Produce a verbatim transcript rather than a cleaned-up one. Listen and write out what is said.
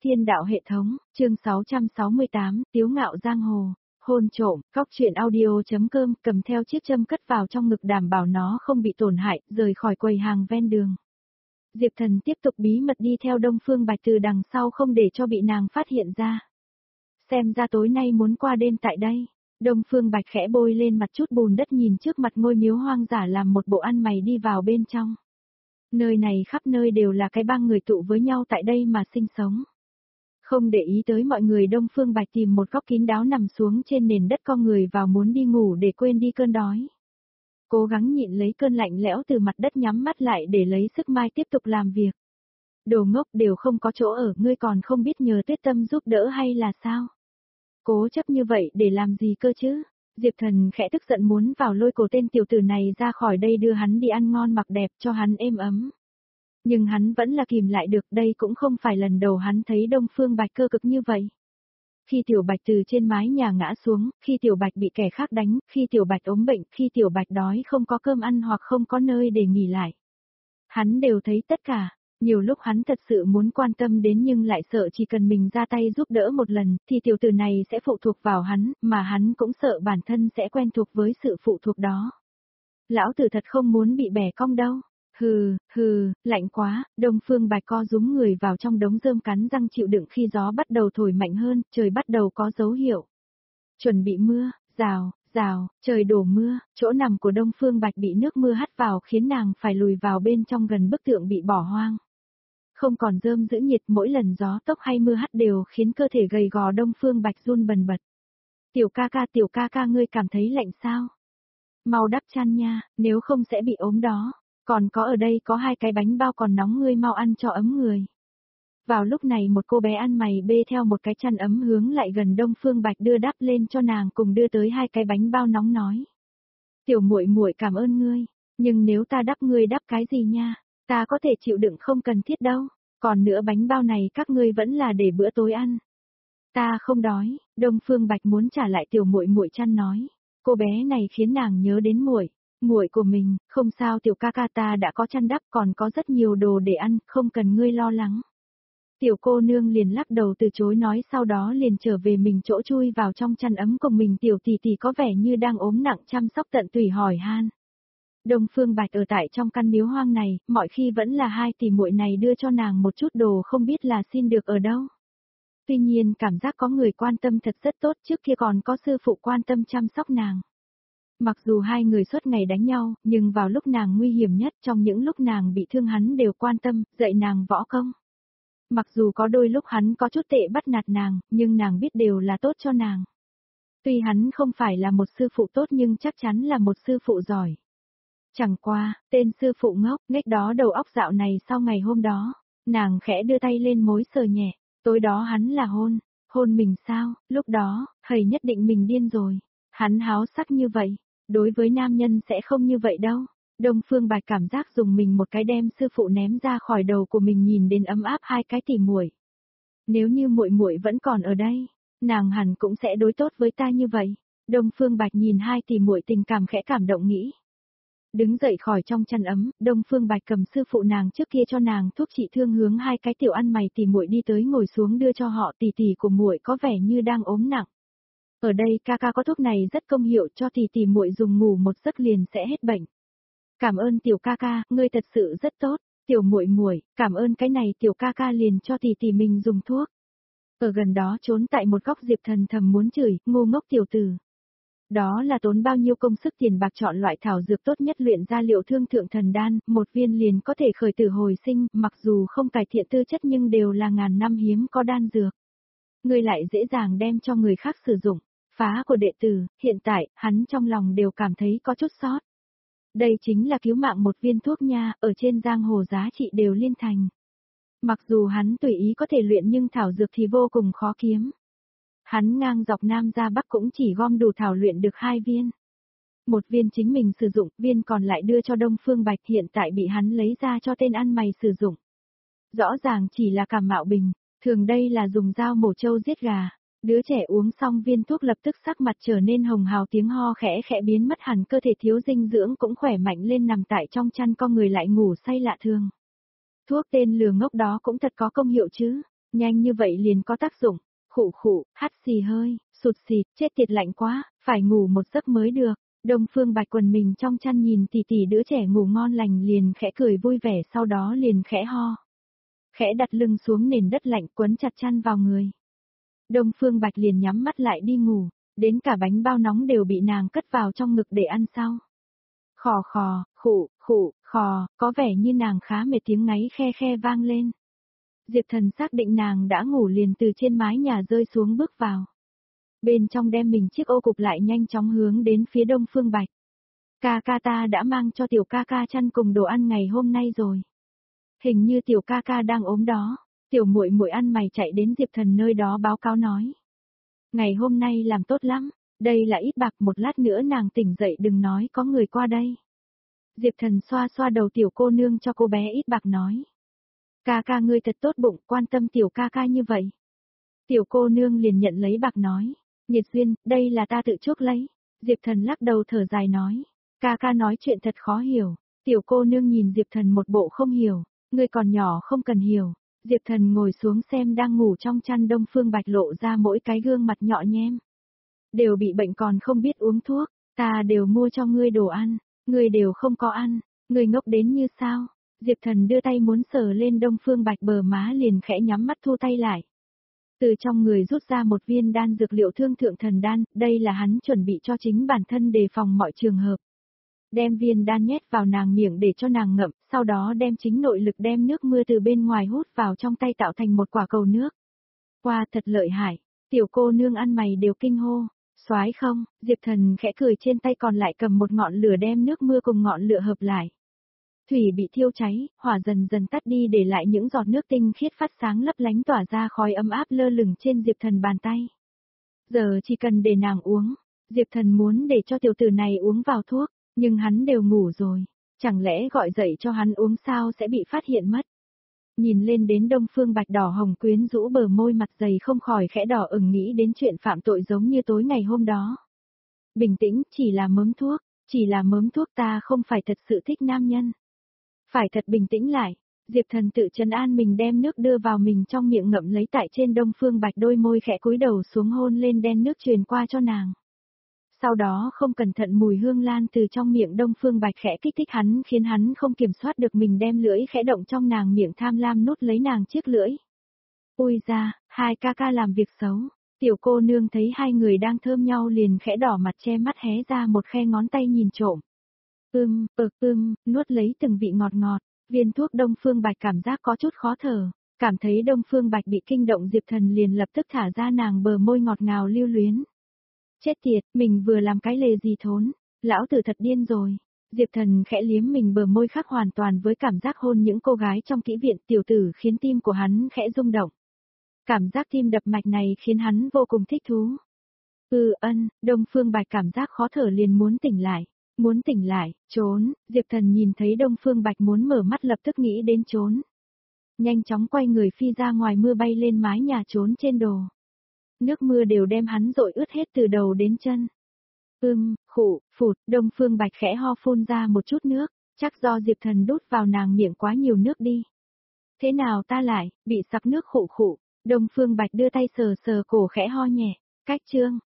Thiên đạo hệ thống, chương sáu trăm sáu mươi tám, Tiếu ngạo giang hồ, hôn trộm, góc truyện audio.com, cầm theo chiếc châm cất vào trong ngực đảm bảo nó không bị tổn hại, rời khỏi quầy hàng ven đường. Diệp Thần tiếp tục bí mật đi theo Đông Phương Bạch từ đằng sau không để cho bị nàng phát hiện ra. Xem ra tối nay muốn qua đêm tại đây. Đông Phương Bạch khẽ bôi lên mặt chút bùn đất nhìn trước mặt ngôi miếu hoang giả làm một bộ ăn mày đi vào bên trong. Nơi này khắp nơi đều là cái bang người tụ với nhau tại đây mà sinh sống. Không để ý tới mọi người, Đông Phương Bạch tìm một góc kín đáo nằm xuống trên nền đất co người vào muốn đi ngủ để quên đi cơn đói. Cố gắng nhịn lấy cơn lạnh lẽo từ mặt đất, nhắm mắt lại để lấy sức mai tiếp tục làm việc. Đồ ngốc, đều không có chỗ ở, ngươi còn không biết nhờ Tuyết Tâm giúp đỡ hay là sao? Cố chấp như vậy để làm gì cơ chứ? Diệp Thần khẽ tức giận muốn vào lôi cổ tên tiểu tử này ra khỏi đây, đưa hắn đi ăn ngon mặc đẹp cho hắn êm ấm. Nhưng hắn vẫn là kìm lại được, đây cũng không phải lần đầu hắn thấy Đông Phương Bạch cơ cực như vậy. Khi Tiểu Bạch từ trên mái nhà ngã xuống, khi Tiểu Bạch bị kẻ khác đánh, khi Tiểu Bạch ốm bệnh, khi Tiểu Bạch đói không có cơm ăn hoặc không có nơi để nghỉ lại. Hắn đều thấy tất cả. Nhiều lúc hắn thật sự muốn quan tâm đến nhưng lại sợ chỉ cần mình ra tay giúp đỡ một lần thì tiểu tử này sẽ phụ thuộc vào hắn, mà hắn cũng sợ bản thân sẽ quen thuộc với sự phụ thuộc đó. Lão tử thật không muốn bị bẻ cong đâu. Hừ, hừ, lạnh quá. Đông Phương Bạch co rúm người vào trong đống rơm cắn răng chịu đựng. Khi gió bắt đầu thổi mạnh hơn, trời bắt đầu có dấu hiệu chuẩn bị mưa. Rào, rào, trời đổ mưa, chỗ nằm của Đông Phương Bạch bị nước mưa hắt vào khiến nàng phải lùi vào bên trong gần bức tượng bị bỏ hoang. Không còn rơm giữ nhiệt, mỗi lần gió tốc hay mưa hắt đều khiến cơ thể gầy gò Đông Phương Bạch run bần bật. Tiểu ca ca, tiểu ca ca, ngươi cảm thấy lạnh sao? Mau đắp chăn nha, nếu không sẽ bị ốm đó. Còn có ở đây có hai cái bánh bao còn nóng, ngươi mau ăn cho ấm người. Vào lúc này một cô bé ăn mày bê theo một cái chăn ấm hướng lại gần Đông Phương Bạch đưa đắp lên cho nàng, cùng đưa tới hai cái bánh bao nóng nói. Tiểu muội muội cảm ơn ngươi, nhưng nếu ta đắp ngươi đắp cái gì nha? Ta có thể chịu đựng, không cần thiết đâu. Còn nữa, bánh bao này các ngươi vẫn là để bữa tối ăn. Ta không đói. Đông Phương Bạch muốn trả lại tiểu muội muội chăn nói. Cô bé này khiến nàng nhớ đến muội, muội của mình. Không sao tiểu ca ca, ta đã có chăn đắp, còn có rất nhiều đồ để ăn, không cần ngươi lo lắng. Tiểu cô nương liền lắc đầu từ chối nói, sau đó liền trở về mình chỗ chui vào trong chăn ấm của mình. Tiểu tỷ tỷ có vẻ như đang ốm nặng, chăm sóc tận tùy hỏi han. Đông Phương Bạch ở tại trong căn miếu hoang này, mọi khi vẫn là hai tỷ muội này đưa cho nàng một chút đồ, không biết là xin được ở đâu. Tuy nhiên cảm giác có người quan tâm thật rất tốt, trước kia còn có sư phụ quan tâm chăm sóc nàng. Mặc dù hai người suốt ngày đánh nhau, nhưng vào lúc nàng nguy hiểm nhất, trong những lúc nàng bị thương, hắn đều quan tâm, dạy nàng võ công. Mặc dù có đôi lúc hắn có chút tệ bắt nạt nàng, nhưng nàng biết đều là tốt cho nàng. Tuy hắn không phải là một sư phụ tốt nhưng chắc chắn là một sư phụ giỏi. Chẳng qua, tên sư phụ ngốc, nghếch đó đầu óc dạo này. Sau ngày hôm đó, nàng khẽ đưa tay lên mối sờ nhẹ, tối đó hắn là hôn, hôn mình sao? Lúc đó, thầy nhất định mình điên rồi. Hắn háo sắc như vậy, đối với nam nhân sẽ không như vậy đâu. Đông Phương Bạch cảm giác dùng mình một cái đem sư phụ ném ra khỏi đầu của mình, nhìn đến ấm áp hai cái tỉ muội. Nếu như muội muội vẫn còn ở đây, nàng hẳn cũng sẽ đối tốt với ta như vậy. Đông Phương Bạch nhìn hai tỉ muội tình cảm khẽ cảm động nghĩ. Đứng dậy khỏi trong chăn ấm, Đông Phương Bạch cầm sư phụ nàng trước kia cho nàng thuốc trị thương hướng hai cái tiểu ăn mày tỉ muội đi tới ngồi xuống đưa cho họ. Tỷ tỷ của muội có vẻ như đang ốm nặng. Ở đây ca ca có thuốc này rất công hiệu, cho tỷ tỷ muội dùng ngủ một giấc liền sẽ hết bệnh. Cảm ơn tiểu ca ca, ngươi thật sự rất tốt. Tiểu muội muội, cảm ơn cái này. Tiểu ca ca liền cho tỷ tỷ mình dùng thuốc. Ở gần đó trốn tại một góc Diệp Thần thầm muốn chửi, ngu ngốc tiểu tử. Đó là tốn bao nhiêu công sức tiền bạc chọn loại thảo dược tốt nhất luyện ra liệu thương thượng thần đan, một viên liền có thể khởi tử hồi sinh, mặc dù không cải thiện tư chất nhưng đều là ngàn năm hiếm có đan dược. Ngươi lại dễ dàng đem cho người khác sử dụng, phá của đệ tử, hiện tại, hắn trong lòng đều cảm thấy có chút sót. Đây chính là cứu mạng một viên thuốc nha, ở trên giang hồ giá trị đều liên thành. Mặc dù hắn tùy ý có thể luyện nhưng thảo dược thì vô cùng khó kiếm. Hắn ngang dọc Nam ra Bắc cũng chỉ gom đủ thảo luyện được hai viên. Một viên chính mình sử dụng, viên còn lại đưa cho Đông Phương Bạch, hiện tại bị hắn lấy ra cho tên ăn mày sử dụng. Rõ ràng chỉ là cảm mạo bình, thường đây là dùng dao mổ trâu giết gà. Đứa trẻ uống xong viên thuốc lập tức sắc mặt trở nên hồng hào, tiếng ho khẽ khẽ biến mất hẳn, cơ thể thiếu dinh dưỡng cũng khỏe mạnh lên, nằm tại trong chăn con người lại ngủ say lạ thường. Thuốc tên lừa ngốc đó cũng thật có công hiệu chứ. Nhanh như vậy liền có tác dụng. Khụ khụ, hắt xì hơi, sụt xịt, chết tiệt lạnh quá, phải ngủ một giấc mới được. Đông Phương Bạch quần mình trong chăn nhìn tỷ tỷ đứa trẻ ngủ ngon lành liền khẽ cười vui vẻ, sau đó liền khẽ ho. Khẽ đặt lưng xuống nền đất lạnh, quấn chặt chăn vào người. Đông Phương Bạch liền nhắm mắt lại đi ngủ, đến cả bánh bao nóng đều bị nàng cất vào trong ngực để ăn sau. Khò khò, khụ, khụ, khò, có vẻ như nàng khá mệt, tiếng ngáy khe khe vang lên. Diệp Thần xác định nàng đã ngủ liền từ trên mái nhà rơi xuống bước vào. Bên trong đem mình chiếc ô cụp lại, nhanh chóng hướng đến phía Đông Phương Bạch. Ca ca ta đã mang cho tiểu ca ca chăn cùng đồ ăn ngày hôm nay rồi. Hình như tiểu ca ca đang ốm đó. Tiểu muội muội ăn mày chạy đến Diệp Thần nơi đó báo cáo nói. Ngày hôm nay làm tốt lắm, đây là ít bạc, một lát nữa nàng tỉnh dậy đừng nói có người qua đây. Diệp Thần xoa xoa đầu tiểu cô nương cho cô bé ít bạc nói. Ca ca ngươi thật tốt bụng, quan tâm tiểu ca ca như vậy. Tiểu cô nương liền nhận lấy bạc nói. Nhiệt duyên, đây là ta tự chuốc lấy. Diệp Thần lắc đầu thở dài nói. Ca ca nói chuyện thật khó hiểu. Tiểu cô nương nhìn Diệp Thần một bộ không hiểu. Ngươi còn nhỏ không cần hiểu. Diệp Thần ngồi xuống xem đang ngủ trong chăn Đông Phương Bạch lộ ra mỗi cái gương mặt nhọ nhem. Đều bị bệnh còn không biết uống thuốc, ta đều mua cho ngươi đồ ăn, ngươi đều không có ăn, ngươi ngốc đến như sao? Diệp Thần đưa tay muốn sờ lên Đông Phương Bạch bờ má liền khẽ nhắm mắt thu tay lại. Từ trong người rút ra một viên đan dược liệu thương thượng thần đan, đây là hắn chuẩn bị cho chính bản thân đề phòng mọi trường hợp. Đem viên đan nhét vào nàng miệng để cho nàng ngậm, sau đó đem chính nội lực đem nước mưa từ bên ngoài hút vào trong tay tạo thành một quả cầu nước. Qua thật lợi hại, tiểu cô nương ăn mày đều kinh hô, soái không, Diệp Thần khẽ cười, trên tay còn lại cầm một ngọn lửa đem nước mưa cùng ngọn lửa hợp lại. Thủy bị thiêu cháy, hỏa dần dần tắt đi để lại những giọt nước tinh khiết phát sáng lấp lánh tỏa ra khói ấm áp lơ lửng trên Diệp Thần bàn tay. Giờ chỉ cần để nàng uống, Diệp Thần muốn để cho tiểu tử này uống vào thuốc. Nhưng hắn đều ngủ rồi, chẳng lẽ gọi dậy cho hắn uống sao sẽ bị phát hiện mất. Nhìn lên đến Đông Phương Bạch đỏ hồng quyến rũ bờ môi mặt dày không khỏi khẽ đỏ ửng, nghĩ đến chuyện phạm tội giống như tối ngày hôm đó. Bình tĩnh, chỉ là mớm thuốc, chỉ là mớm thuốc, ta không phải thật sự thích nam nhân. Phải thật bình tĩnh lại, Diệp Thần tự trấn an mình, đem nước đưa vào mình trong miệng ngậm lấy, tại trên Đông Phương Bạch đôi môi khẽ cúi đầu xuống hôn lên, đen nước truyền qua cho nàng. Sau đó không cẩn thận mùi hương lan từ trong miệng Đông Phương Bạch khẽ kích thích hắn, khiến hắn không kiểm soát được mình, đem lưỡi khẽ động trong nàng miệng, tham lam nuốt lấy nàng chiếc lưỡi. Ui ra, hai ca ca làm việc xấu. Tiểu cô nương thấy hai người đang thơm nhau liền khẽ đỏ mặt, che mắt hé ra một khe ngón tay nhìn trộm. Ưm, ực ưm, nuốt lấy từng vị ngọt ngọt, viên thuốc Đông Phương Bạch cảm giác có chút khó thở, cảm thấy Đông Phương Bạch bị kinh động, Diệp Thần liền lập tức thả ra nàng bờ môi ngọt ngào lưu luyến. Chết tiệt, mình vừa làm cái lề gì thốn, lão tử thật điên rồi. Diệp Thần khẽ liếm mình bờ môi, khác hoàn toàn với cảm giác hôn những cô gái trong kỹ viện, tiểu tử khiến tim của hắn khẽ rung động. Cảm giác tim đập mạch này khiến hắn vô cùng thích thú. Ừ ân, Đông Phương Bạch cảm giác khó thở liền muốn tỉnh lại, muốn tỉnh lại, trốn, Diệp Thần nhìn thấy Đông Phương Bạch muốn mở mắt lập tức nghĩ đến trốn. Nhanh chóng quay người phi ra ngoài, mưa bay lên mái nhà trốn trên đồ. Nước mưa đều đem hắn dội ướt hết từ đầu đến chân. Ưm, khụ, phụt, Đông Phương Bạch khẽ ho phun ra một chút nước, chắc do Diệp Thần đút vào nàng miệng quá nhiều nước đi. Thế nào ta lại, bị sặc nước khụ khụ, Đông Phương Bạch đưa tay sờ sờ cổ khẽ ho nhẹ, cách chương.